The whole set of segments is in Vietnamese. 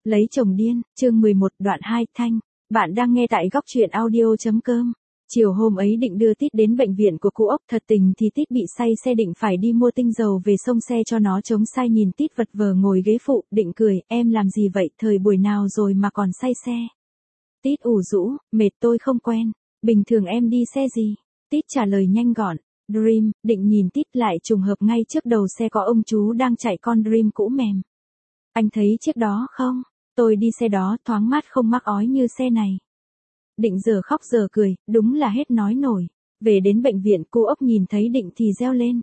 Lấy chồng điên, chương 11 đoạn 2 Thanh. Bạn đang nghe tại góc truyện audio.com. Chiều hôm ấy Định đưa Tít đến bệnh viện của cô Ốc, thật tình thì Tít bị say xe, Định phải đi mua tinh dầu về xông xe cho nó chống sai. Nhìn Tít vật vờ ngồi ghế phụ, Định cười, em làm gì vậy, thời buổi nào rồi mà còn say xe. Tít ủ rũ, mệt tôi không quen, bình thường em đi xe gì? Tít trả lời nhanh gọn, Dream. Định nhìn Tít, lại trùng hợp ngay trước đầu xe có ông chú đang chạy con Dream cũ mềm. Anh thấy chiếc đó không? Tôi đi xe đó, thoáng mát không mắc ói như xe này. Định giờ khóc giờ cười, đúng là hết nói nổi. Về đến bệnh viện, cô Ốc nhìn thấy Định thì reo lên.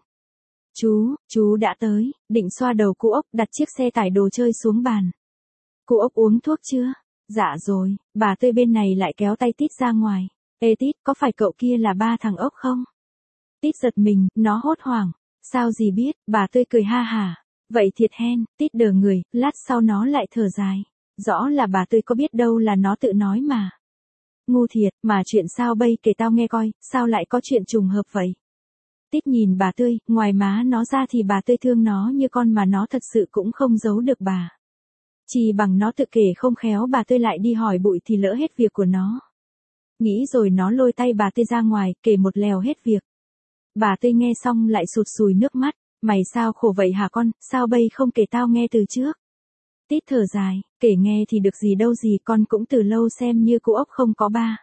Chú đã tới. Định xoa đầu cô Ốc, đặt chiếc xe tải đồ chơi xuống bàn. Cô Ốc uống thuốc chưa? Dạ rồi. Bà Tươi bên này lại kéo tay Tít ra ngoài. Ê Tít, có phải cậu kia là ba thằng Ốc không? Tít giật mình, nó hốt hoảng. Sao gì biết, bà Tươi cười ha hả. Vậy thiệt hen. Tít đờ người, lát sau nó lại thở dài. Rõ là bà Tươi, có biết đâu là nó tự nói mà. Ngu thiệt, mà chuyện sao bây, kể tao nghe coi, sao lại có chuyện trùng hợp vậy? Tít nhìn bà Tươi, ngoài má nó ra thì bà Tươi thương nó như con mà nó thật sự cũng không giấu được bà. Chỉ bằng nó tự kể không khéo bà Tươi lại đi hỏi bụi thì lỡ hết việc của nó. Nghĩ rồi nó lôi tay bà Tươi ra ngoài, kể một lèo hết việc. Bà Tươi nghe xong lại sụt sùi nước mắt. Mày sao khổ vậy hả con, sao bây không kể tao nghe từ trước? Tít thở dài, kể nghe thì được gì đâu gì, con cũng từ lâu xem như cô Ốc không có ba.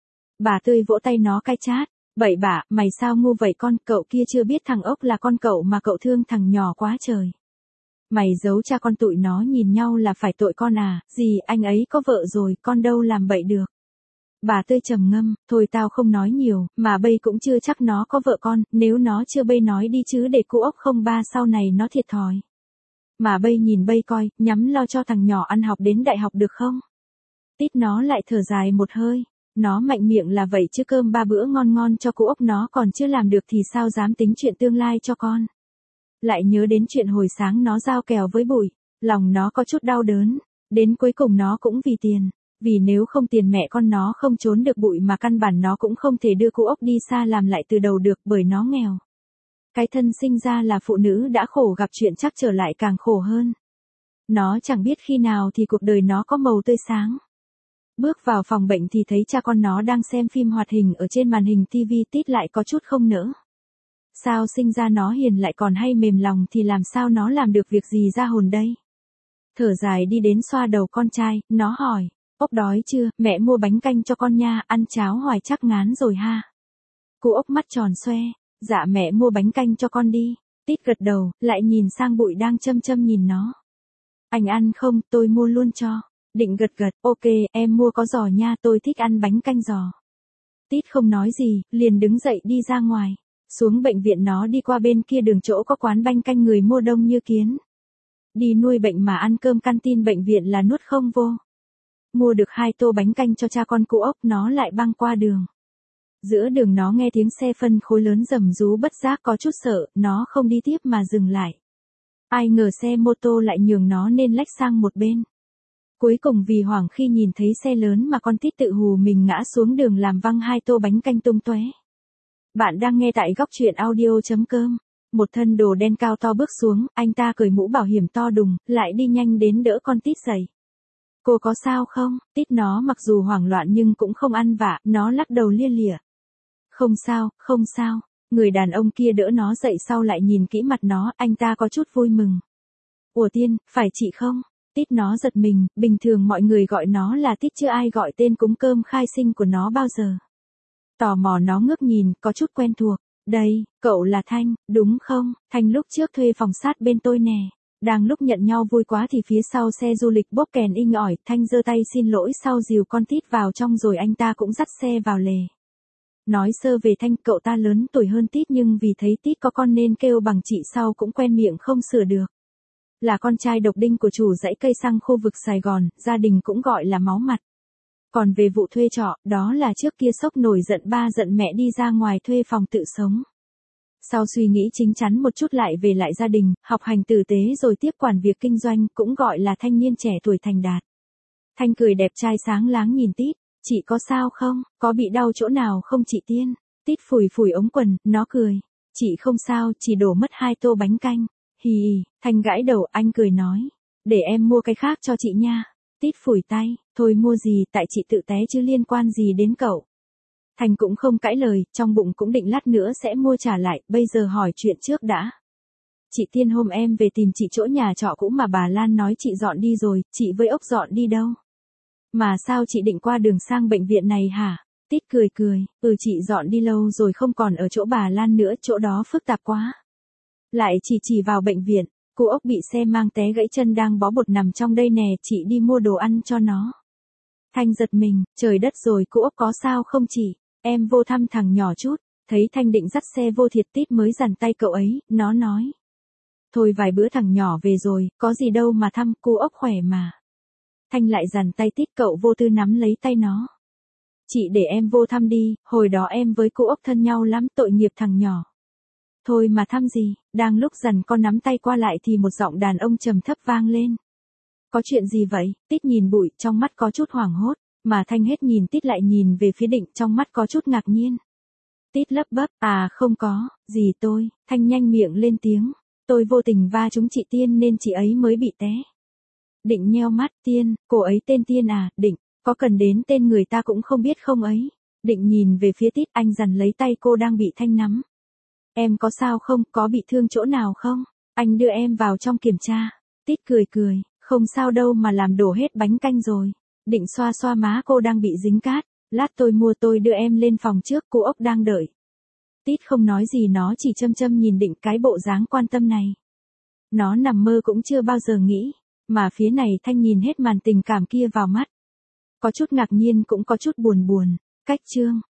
Bà Tươi vỗ tay nó cay chát, bậy bạ, mày sao ngu vậy con, cậu kia chưa biết thằng Ốc là con cậu mà cậu thương thằng nhỏ quá trời. Mày giấu cha con tụi nó nhìn nhau là phải tội con à, gì anh ấy có vợ rồi, con đâu làm bậy được. Bà Tươi trầm ngâm, thôi tao không nói nhiều, mà bây cũng chưa chắc nó có vợ con, nếu nó chưa bây nói đi chứ để cô Ốc không ba sau này nó thiệt thòi. Mà bây nhìn bây coi, nhắm lo cho thằng nhỏ ăn học đến đại học được không? Tít nó lại thở dài một hơi, nó mạnh miệng là vậy chứ cơm ba bữa ngon ngon cho cô Ốc nó còn chưa làm được thì sao dám tính chuyện tương lai cho con. Lại nhớ đến chuyện hồi sáng nó giao kèo với bụi, lòng nó có chút đau đớn, đến cuối cùng nó cũng vì tiền. Vì nếu không tiền mẹ con nó không trốn được bụi mà căn bản nó cũng không thể đưa cô Ốc đi xa làm lại từ đầu được bởi nó nghèo. Cái thân sinh ra là phụ nữ đã khổ gặp chuyện chắc trở lại càng khổ hơn. Nó chẳng biết khi nào thì cuộc đời nó có màu tươi sáng. Bước vào phòng bệnh thì thấy cha con nó đang xem phim hoạt hình ở trên màn hình tivi. Tít lại có chút không nỡ. Sao sinh ra nó hiền lại còn hay mềm lòng thì làm sao nó làm được việc gì ra hồn đây? Thở dài đi đến xoa đầu con trai, nó hỏi. Ốc đói chưa, mẹ mua bánh canh cho con nha, ăn cháo hoài chắc ngán rồi ha. Cô Ốc mắt tròn xoe, dạ mẹ mua bánh canh cho con đi. Tít gật đầu, lại nhìn sang bụi đang châm châm nhìn nó. Anh ăn không, tôi mua luôn cho. Định gật gật, ok, em mua có giò nha, tôi thích ăn bánh canh giò. Tít không nói gì, liền đứng dậy đi ra ngoài. Xuống bệnh viện nó đi qua bên kia đường chỗ có quán bánh canh người mua đông như kiến. Đi nuôi bệnh mà ăn cơm canteen bệnh viện là nuốt không vô. Mua được 2 tô bánh canh cho cha con cô Ốc, nó lại băng qua đường. Giữa đường nó nghe tiếng xe phân khối lớn rầm rú, bất giác có chút sợ, nó không đi tiếp mà dừng lại. Ai ngờ xe mô tô lại nhường nó nên lách sang một bên. Cuối cùng vì hoảng khi nhìn thấy xe lớn mà con Tít tự hù mình ngã xuống đường làm văng 2 tô bánh canh tung tóe. Bạn đang nghe tại góc truyện audio.com. Một thân đồ đen cao to bước xuống, anh ta cởi mũ bảo hiểm to đùng, lại đi nhanh đến đỡ con Tít dậy. Cô có sao không? Tít nó mặc dù hoảng loạn nhưng cũng không ăn vạ, nó lắc đầu lia lịa. Không sao, không sao. Người đàn ông kia đỡ nó dậy sau lại nhìn kỹ mặt nó, anh ta có chút vui mừng. Ủa Tiên, phải chị không? Tít nó giật mình, bình thường mọi người gọi nó là Tít chứ ai gọi tên cúng cơm khai sinh của nó bao giờ. Tò mò nó ngước nhìn, có chút quen thuộc. Đây, cậu là Thanh, đúng không? Thanh lúc trước thuê phòng sát bên tôi nè. Đang lúc nhận nhau vui quá thì phía sau xe du lịch bóp kèn inh ỏi, Thanh giơ tay xin lỗi sau dìu con Tít vào trong rồi anh ta cũng dắt xe vào lề. Nói sơ về Thanh, cậu ta lớn tuổi hơn Tít nhưng vì thấy Tít có con nên kêu bằng chị sau cũng quen miệng không sửa được. Là con trai độc đinh của chủ dãy cây xăng khu vực Sài Gòn, gia đình cũng gọi là máu mặt. Còn về vụ thuê trọ, đó là trước kia sốc nổi giận ba giận mẹ đi ra ngoài thuê phòng tự sống. Sau suy nghĩ chín chắn một chút lại về lại gia đình, học hành tử tế rồi tiếp quản việc kinh doanh, cũng gọi là thanh niên trẻ tuổi thành đạt. Thanh cười đẹp trai sáng láng nhìn Tít, chị có sao không, có bị đau chỗ nào không chị Tiên? Tít phủi phủi ống quần, nó cười, chị không sao, chỉ đổ mất 2 tô bánh canh. Hì, Thanh gãi đầu, anh cười nói, để em mua cái khác cho chị nha. Tít phủi tay, thôi mua gì tại chị tự té chứ liên quan gì đến cậu. Thanh cũng không cãi lời, trong bụng cũng định lát nữa sẽ mua trả lại, bây giờ hỏi chuyện trước đã. Chị Tiên hôm em về tìm chị chỗ nhà trọ cũ mà bà Lan nói chị dọn đi rồi, chị với ốc dọn đi đâu? Mà sao chị định qua đường sang bệnh viện này hả? Tít cười cười, chị dọn đi lâu rồi không còn ở chỗ bà Lan nữa, chỗ đó phức tạp quá. Lại chỉ vào bệnh viện, cô ốc bị xe mang té gãy chân đang bó bột nằm trong đây nè, chị đi mua đồ ăn cho nó. Thanh giật mình, trời đất rồi, cô ốc có sao không chị? Em vô thăm thằng nhỏ chút, thấy Thanh định dắt xe vô thiệt Tít mới dằn tay cậu ấy, nó nói. Thôi vài bữa thằng nhỏ về rồi, có gì đâu mà thăm, cô ốc khỏe mà. Thanh lại dằn tay Tít, cậu vô tư nắm lấy tay nó. Chị để em vô thăm đi, hồi đó em với cô ốc thân nhau lắm, tội nghiệp thằng nhỏ. Thôi mà thăm gì, đang lúc dằn con nắm tay qua lại thì một giọng đàn ông trầm thấp vang lên. Có chuyện gì vậy? Tít nhìn bụi, trong mắt có chút hoảng hốt, mà Thanh hết nhìn Tít lại nhìn về phía Định, trong mắt có chút ngạc nhiên. Tít lấp bấp, không có, gì tôi, Thanh nhanh miệng lên tiếng, tôi vô tình va trúng chị Tiên nên chị ấy mới bị té. Định nheo mắt, Tiên, cô ấy tên Tiên à? Định, có cần đến tên người ta cũng không biết không ấy. Định nhìn về phía Tít, anh dằn lấy tay cô đang bị Thanh nắm. Em có sao không, có bị thương chỗ nào không? Anh đưa em vào trong kiểm tra. Tít cười cười, không sao đâu mà làm đổ hết bánh canh rồi. Định xoa xoa má cô đang bị dính cát. Lát tôi mua, tôi đưa em lên phòng trước, cô ốc đang đợi. Tít không nói gì, nó chỉ châm nhìn Định cái bộ dáng quan tâm này. Nó nằm mơ cũng chưa bao giờ nghĩ, mà phía này Thanh nhìn hết màn tình cảm kia vào mắt. Có chút ngạc nhiên cũng có chút buồn. Cách chương